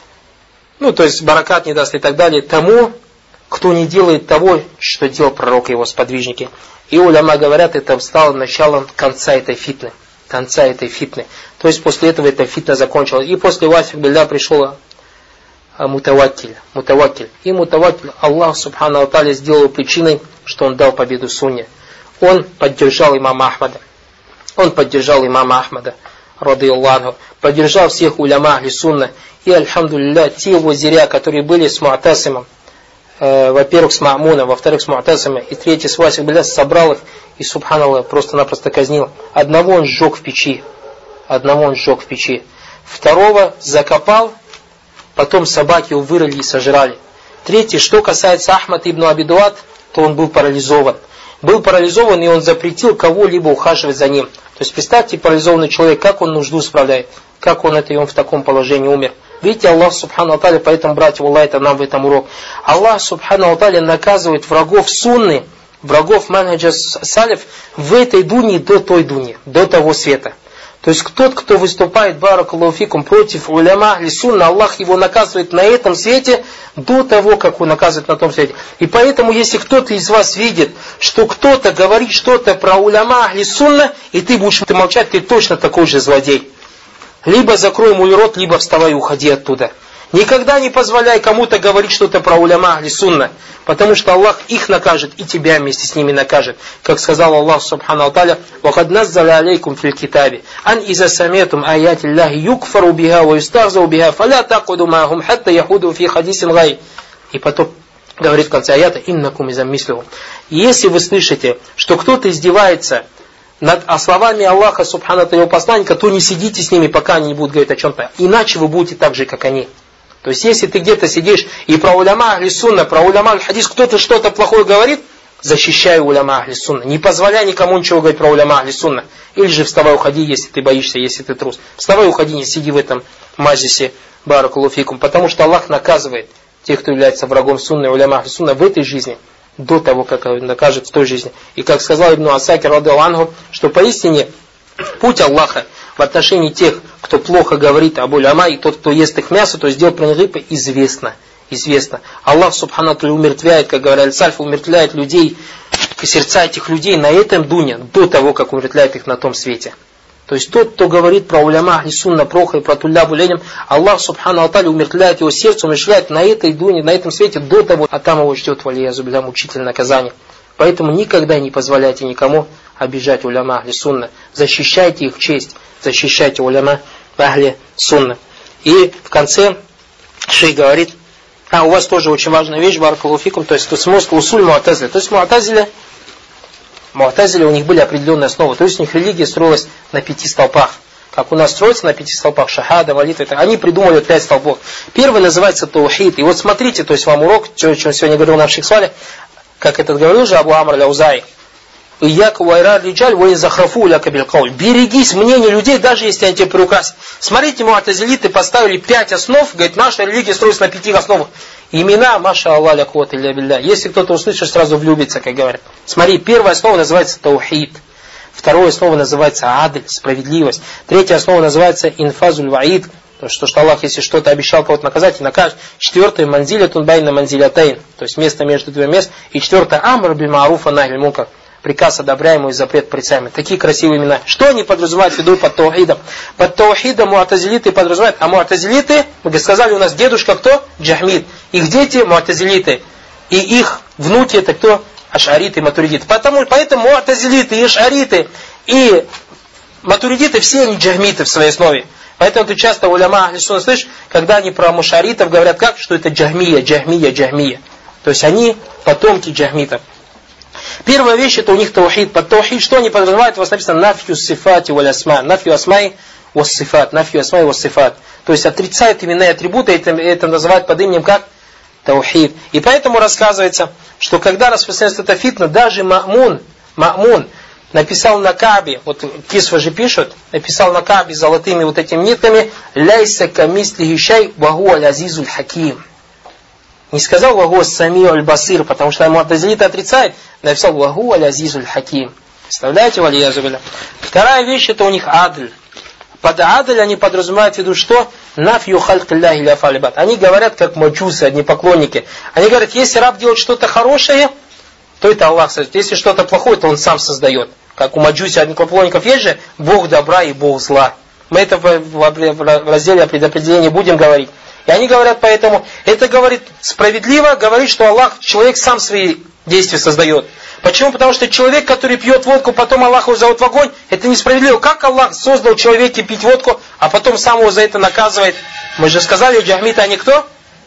Speaker 1: ну, то есть баракат не даст и так далее, тому, кто не делает того, что делал пророк и его сподвижники. И уляма говорят, это стало началом конца этой фитны. Конца этой фитны. То есть после этого эта фитна закончилась. И после вафик билля пришел мутаваккиль. Мутаваккиль. И мутаваккиль Аллах субхану ва тааля сделал причиной, что он дал победу сунне. Он поддержал имама Ахмада. Он поддержал имама Ахмада. Рады Аллаху. Поддержал всех уляма ахли сунна. И, альхамдулилля, те его зиря, которые были с Му'тасимом, э, во-первых, с Ма'муном, во-вторых, с Му'тасимом, и третий, с Васик Биля, собрал их и, субханаллах, просто-напросто казнил. Одного он сжег в печи. Одного он сжег в печи. Второго закопал, потом собаки его вырыли и сожрали. Третий, что касается Ахмад ибн Аби Дуад, то он был парализован. Был парализован, и он запретил кого-либо ухаживать за ним. То есть, представьте, парализованный человек, как он нужду справляет, как он это, и он в таком положении умер. Видите, Аллах субхану ва тааля, поэтому, братья, Аллах, это нам в этом урок. Аллах субхану ва тааля наказывает врагов сунны, врагов манхаджа салиф в этой дуне до той дуни, до того света. То есть, тот, кто выступает, баракаллаху фикум, против уляма ахли сунна, Аллах его наказывает на этом свете до того, как он наказывает на том свете. И поэтому, если кто-то из вас видит, что кто-то говорит что-то про уляма ахли сунна, и ты будешь молчать, ты точно такой же злодей. Либо закрой мой рот, либо вставай и уходи оттуда. Никогда не позволяй кому-то говорить что-то про уляма ахли сунна, потому что Аллах их накажет и тебя вместе с ними накажет. Как сказал Аллах субхану ва тааля: «Вахад наззаля алейкум фил китаби, ан иза самиатум аяти Аллахи юкфару биха ва юстахзау биха, фаля такуду маахум хатта яхуду фи хадисин гай». И потом говорит в конце аята: «Иннакум изам мислюхум». Если вы слышите, что кто-то издевается над словами Аллаха субхану ва тааля, его посланника, то не сидите с ними, пока они не будут говорить о чем-то. Иначе вы будете так же, как они. То есть, если ты где-то сидишь и про уляма ахли сунна, про уляма аль-хадис кто-то что-то плохое говорит, защищай уляма ахли сунна. Не позволяй никому ничего говорить про уляма ахли сунна. Или же вставай, уходи, если ты боишься, если ты трус. Вставай, уходи, не сиди в этом маджисе, баракаллаху фикум. Потому что Аллах наказывает тех, кто является врагом сунны, уляма ахли сунна в этой жизни, до того, как он накажет в той жизни. И как сказал Ибн Асакир, рады Аллаху, что поистине путь Аллаха в отношении тех, кто плохо говорит об уляма, и тот, кто ест их мясо, то есть делает про них рыбы, известно. Известно. Аллах субхану ва тааля умертвляет, как говорят сальф, умертвляет людей, и сердца этих людей на этом дуне, до того, как умертвляет их на том свете. То есть тот, кто говорит про уляма ахли сунна, плохо, и про туллябу ленем, Аллах субхану ва тааля умертвляет его сердце, умертвляет на этой дуне, на этом свете, до того, а там его ждет валиязу билля мучительное наказание. Поэтому никогда не позволяйте никому обижать уляма ахли сунна. Защищайте их честь, защищайте уляма ахли сунна. И в конце шейх говорит: а у вас тоже очень важная вещь, баракаллаху фикум, то есть то смысл усуль му'тазиля. То есть му'тазиля, му'тазиля, у них были определенные основы. То есть у них религия строилась на пяти столпах. Как у нас строится на пяти столпах, шахада, молитва. Они придумали пять столпов. Первый называется таухид. И вот смотрите, то есть вам урок, о чем сегодня говорил наш шейх Салих, как этот говорил же Абу Амр аль-Аузаи, «Ияк вайрар лиджаль ваин захрафу ляка билкауль». Берегись мнения людей, даже если они тебя приукрасят. Смотрите, муатазилиты поставили пять основ, говорит, наша религия строится на пяти основах. Имена, маша Аллах, ля куввата илля билля. Если кто-то услышит, сразу влюбится, как говорят. Смотри, первая основа называется таухид. Второе основа называется адль, справедливость. Третья основа называется инфазуль ваид. То, что, что Аллах, если что-то обещал кого-то наказать, и накажет. Четвертое, манзилятун байна манзилятайн. То есть место между двумя мест. И четвертое, амр биль мааруфа нахи мункар. Приказ одобряемый и запрет порицаемый. Такие красивые имена. Что они подразумевают в виду под таухидом? Под таухидом муатазилиты подразумевают. А муатазилиты, мы сказали, у нас дедушка кто? Джахмид. Их дети муатазилиты. И их внуки это кто? Ашариты и матуридиты. Потому, поэтому муатазилиты и ашариты и матуридиты все они джахмиты в своей основе. Поэтому ты часто уляма ахли сунна слышишь, когда они про мушаритов говорят как? Что это джахмия, джахмия, джахмия. То есть они потомки джахмитов. Первая вещь это у них таухид. Под таухид что они подразумевают? У вас написано нафью сифати валь асма. Нафью асмай вас сифат. Нафью асмай вас сифат. То есть отрицают имена и атрибуты, это, это называют под именем как? Таухид. И поэтому рассказывается, что когда распространяется эта фитна, даже Ма'мун, Ма'мун написал на Каабе, вот Кисва же пишут, написал на Каабе золотыми вот этими нитками, ляйса камислихи шай ваху аль-азизуль хаким. Не сказал ваху самиу аль-басир, потому что муатазилиты отрицает, написал ваху аль-азизуль хаким. Представляете, валиязубилля? Вторая вещь это у них адль. Под адль они подразумевают в виду что? Нафью халькилляхи ля фалибат. Они говорят как маджусы, одни поклонники. Они говорят, если раб делает что-то хорошее, то это Аллах создает. Если что-то плохое, то он сам создает. Как у маджуси одних поклонников есть же Бог добра и Бог зла. Мы это в разделе о предопределении будем говорить. И они говорят поэтому, это говорит справедливо, говорит, что Аллах, человек сам свои действия создает. Почему? Потому что человек, который пьет водку, потом Аллах его зовет в огонь, это несправедливо. Как Аллах создал человека пить водку, а потом сам его за это наказывает? Мы же сказали, джахмиты они кто?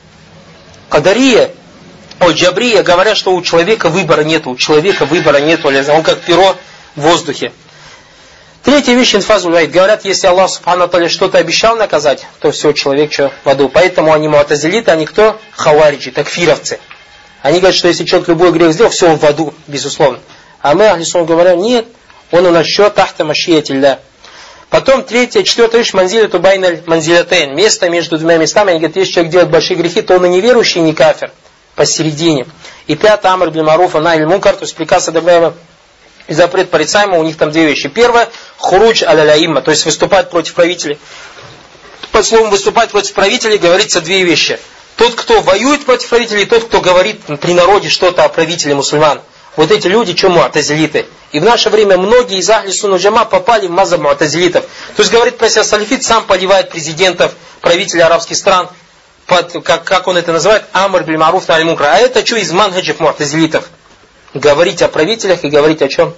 Speaker 1: Кадария. Ой, джабрия говорят, что у человека выбора нету. У человека выбора нету. Он как перо в воздухе. Третья вещь, инфазуль ваид. Говорят, если Аллах субхану та'аля что-то обещал наказать, то все, человек что, в аду. Поэтому они муатазилиты, они кто? Хавариджи, такфировцы. Они говорят, что если человек любой грех сделал, все, он в аду, безусловно. А мы, ахли сунна, говорим, нет, он у нас еще тахта машиятилля. Потом третья, четвертая вещь, манзиляту байналь манзилятейн. Место между двумя местами. Они говорят, если человек делает большие грехи, то он и неверующий, и не кафир. Посередине. И пятое, амр биль маруфа нахи мункар, то есть приказ одобряемый и запрет порицаемого, у них там две вещи. Первое, хуруч аля-ля-имма, то есть выступать против правителей. Под словом выступать против правителей говорится две вещи. Тот, кто воюет против правителей, и тот, кто говорит при народе что-то о правителе мусульман. Вот эти люди, что муатазилиты. И в наше время многие из ахли сунна джама попали в мазхаб муатазилитов. То есть говорит про себя салифит, сам поливает президентов, правителей арабских стран, под, как, как он это называет, амр биль маруф нахи мункар. А это что из манхаджев муатазилитов? Говорить о правителях и говорить о чем?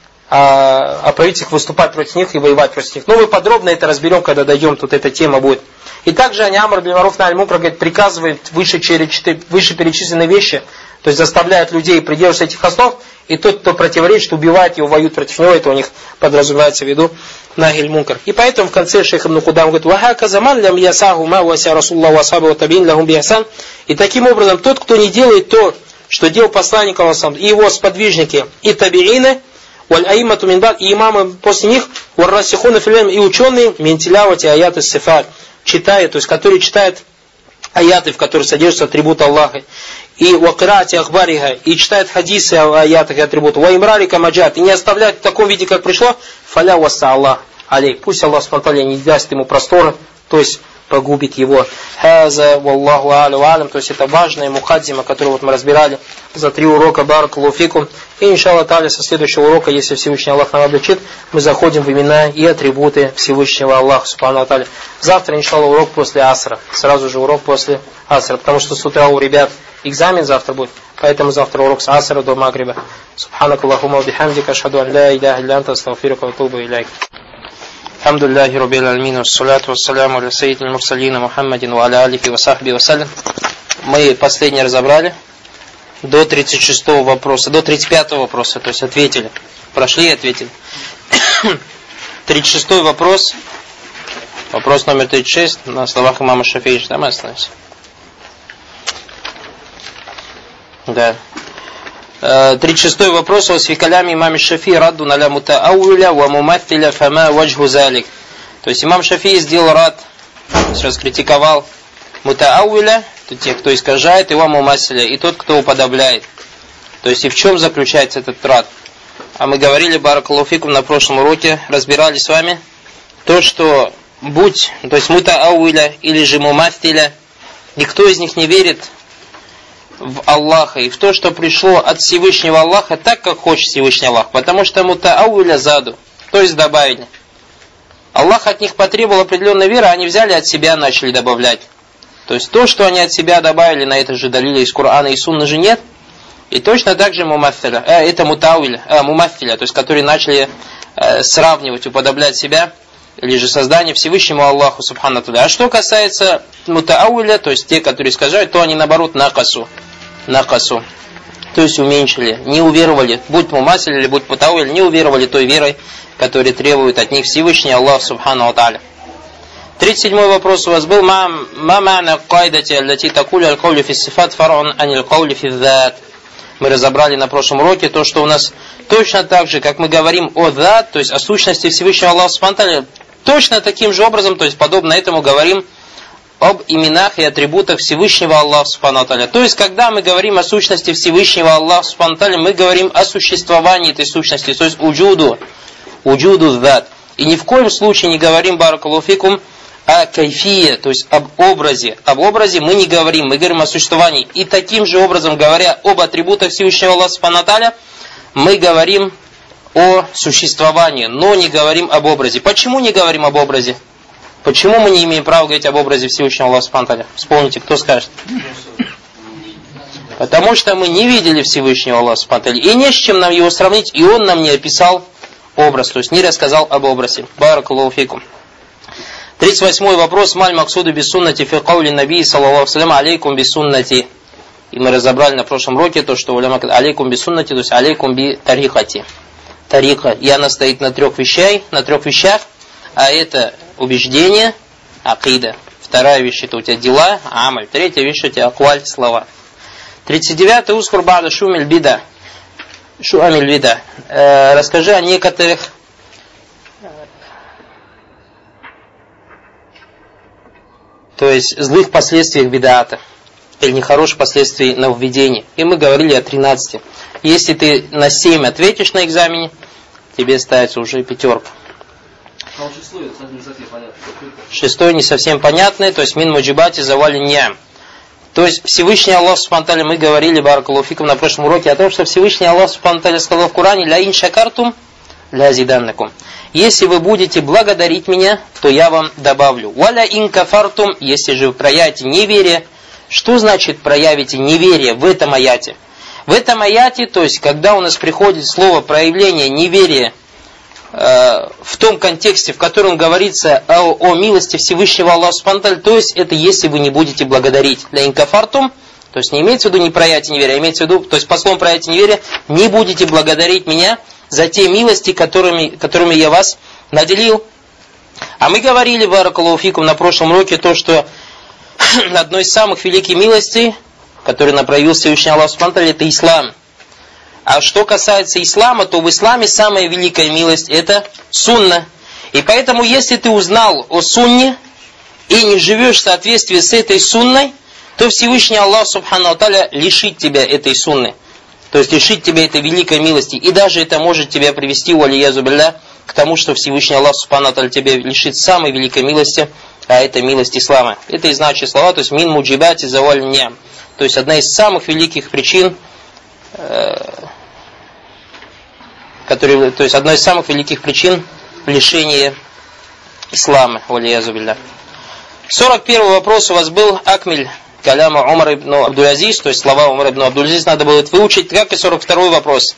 Speaker 1: О, о правителях, выступать против них и воевать против них. Ну, мы подробно это разберем, когда дойдем, тут эта тема будет. И также они амр биль маруф нахи мункар, говорит, приказывает выше, выше перечисленные вещи, то есть заставляют людей придерживаться этих основ, и тот, кто противоречит, убивает его, воюет против него, это у них подразумевается в виду нахи мункар. И поэтому в конце шейх Ибн Кудам говорит, «Вахака заман лям ясаху ма вася Расуллаху асхабу ва табин лахум бихасан». И таким образом, тот, кто не делает то, что делал посланник Аллаха, и его сподвижники, и табиины, валь аимату минбад, и имамы после них, валь расихуна филям, и ученые, ментилявати аяты сифат, читают, то есть которые читают аяты, в которых содержатся атрибуты Аллаха, и вакирати ахбариха, и читают хадисы о аятах и атрибутах, ва имрари камаджат, и не оставляют в таком виде, как пришло, фаля васа Аллах алей, пусть Аллах спонтанно не даст ему простора, то есть погубит его. Хаза, валлаху алю алям, то есть это важная мухадзима, которую вот мы разбирали за три урока, баракаллаху фикум. И иншаллах та'аля со следующего урока, если Всевышний Аллах нам облегчит, мы заходим в имена и атрибуты Всевышнего Аллаха субхану ва тааля. Завтра иншаллах урок после асра, сразу же урок после асра, потому что с утра у ребят экзамен завтра будет, поэтому завтра урок с асра до магриба. Субханакаллахумма ва бихамдика, ашхаду ан ля иляха илля анта, астагфирука ва атубу иляйк. Алхамдулиллахи раббил аламин, вассалату вассаляму аля саййидил мурсалин Мухаммадин ва аля алихи ва сахби вассалям. Мы последний разобрали до тридцать шестого вопроса, до тридцать пятого вопроса, то есть ответили. Прошли и ответили. тридцать шестой вопрос, вопрос номер тридцать шесть, на словах имама Шафии, да, мы остановимся. Да. тридцать шестой вопрос. Васфикалями имам Шафии радду наля мутаауля ва муматиля фама ваджху залик. То есть имам Шафии сделал рад, раскритиковал мутаауля, то те, кто искажает, и ва муматиля, и тот, кто уподобляет. То есть и в чем заключается этот рад? А мы говорили, баракаллаху фикум, на прошлом уроке, разбирали с вами то, что будь, то есть мутаауля или же муматиля, никто из них не верит в Аллаха и в то, что пришло от Всевышнего Аллаха так, как хочет Всевышний Аллах. Потому что мутаауля заду, то есть добавили. Аллах от них потребовал определенной веры, а они взяли от себя, начали добавлять. То есть то, что они от себя добавили, на это же далили из Корана и Сунны же нет. И точно так же мумафиля, э, это мутауиля, э, мумафиля, то есть которые начали э, сравнивать, уподоблять себя, или же создание Всевышнему Аллаху субхану ва. А что касается мутауиля, то есть те, которые искажают, то они наоборот накасу, накасу, то есть уменьшили, не уверовали, будь мумафиль или будь мутауиль, не уверовали той верой, которая требует от них Всевышний Аллах субхану ва. тридцать седьмой вопрос у вас был. Ма ма'на кайдати аллати такулю аль-каулю фи сифат фар'ун анил каули фи зат. Мы разобрали на прошлом уроке то, что у нас точно так же, как мы говорим о зат, то есть о сущности Всевышнего Аллаха субхану ва тааля, точно таким же образом, то есть подобно этому говорим об именах и атрибутах Всевышнего Аллаха субхану ва тааля. То есть когда мы говорим о сущности Всевышнего Аллаха субхану ва тааля, мы говорим о существовании этой сущности, то есть уджуду, уджуду зат. И ни в коем случае не говорим, баракаллаху фикум, о кайфие, то есть об образе. Об образе мы не говорим, мы говорим о существовании. И таким же образом, говоря об атрибутах Всевышнего Аллаха субхану ва тааля, мы говорим о существовании, но не говорим об образе. Почему не говорим об образе? Почему мы не имеем права говорить об образе Всевышнего Аллаха субхану ва тааля? Вспомните, кто скажет? Потому что мы не видели Всевышнего Аллаха субхану ва тааля, и не с чем нам его сравнить, и он нам не описал образ, то есть не рассказал об образе. Баракаллаху фикум. тридцать восьмой вопрос. Маль максуду бисуннати фи каули наби саллаллаху алейхи алейкум бисуннати. И мы разобрали на прошлом уроке то, что уляма алейкум бисуннати, то есть алейкум би тарихати. Тарика. И она стоит на трех вещах, на трех вещах, а это убеждение, акида. Вторая вещь это у тебя дела, амаль. Третья вещь у тебя акваль, слова. тридцать девятый ускур бада шумиль бида. Шуамиль бида. Э, расскажи о некоторых то есть злых последствиях бидата, или нехороших последствий нововведения. И мы говорили о тринадцати. Если ты на семь ответишь на экзамене, тебе ставится уже пятерка.
Speaker 2: А шестой, не совсем понятно.
Speaker 1: Шестой не совсем понятный, то есть мин муджибати завали ням. То есть Всевышний Аллах субхану ва тааля, мы говорили, баракаллаху фикум, на прошлом уроке о том, что Всевышний Аллах субхану ва тааля сказал в Коране: ля ин шакартум ля зиданнакум. Если вы будете благодарить меня, то я вам добавлю. Валя ин кафартум, если же вы проявите неверие. Что значит проявите неверие в этом аяте? В этом аяте, то есть когда у нас приходит слово проявление неверия э, в том контексте, в котором говорится о, о милости Всевышнего Аллаха субхану ва тааля, то есть это если вы не будете благодарить. Ля ин кафартум, то есть не имеется в виду не проявите неверие, а имеется в виду, то есть по словам проявите неверие, не будете благодарить меня за те милости, которыми, которыми я вас наделил. А мы говорили, баракаллаху фикум, на прошлом уроке то, что одной из самых великих милостей, которую нам проявил Всевышний Аллах субхану ва тааля, это ислам. А что касается ислама, то в исламе самая великая милость это сунна. И поэтому, если ты узнал о сунне и не живешь в соответствии с этой сунной, то Всевышний Аллах субхану ва тааля лишит тебя этой сунны. То есть лишить тебя этой великой милости. И даже это может тебя привести, валиязу билля, к тому, что Всевышний Аллах субхану ва тааля тебя лишит самой великой милости, а это милость ислама. Это и значит слова, то есть мин муджибати заваль ням. То есть одна из самых великих причин, э, которые, то есть одна из самых великих причин лишения ислама, валиязу билля. сорок первый вопрос у вас был акмиль каляма Умар ибн Абдул-Азиз, то есть слова Умар ибн Абдул-Азиз надо будет выучить, как и сорок второй вопрос.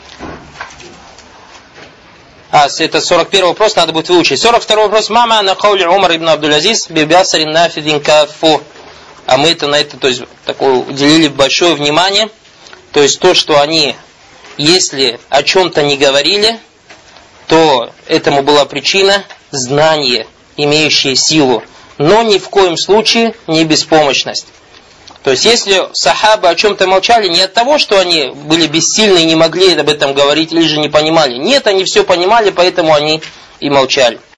Speaker 1: А, это сорок первый вопрос надо будет выучить. сорок второй вопрос. Мама на каули Умар ибн Абдул-Азиз бибясарин нафидин кафу. А мы это на это, то есть, такое, уделили большое внимание. То есть то, что они, если о чем-то не говорили, то этому была причина знание, имеющее силу. Но ни в коем случае не беспомощность. То есть, если сахабы о чем-то молчали, не от того, что они были бессильны и не могли об этом говорить, или же не понимали. Нет, они все понимали, поэтому они и молчали.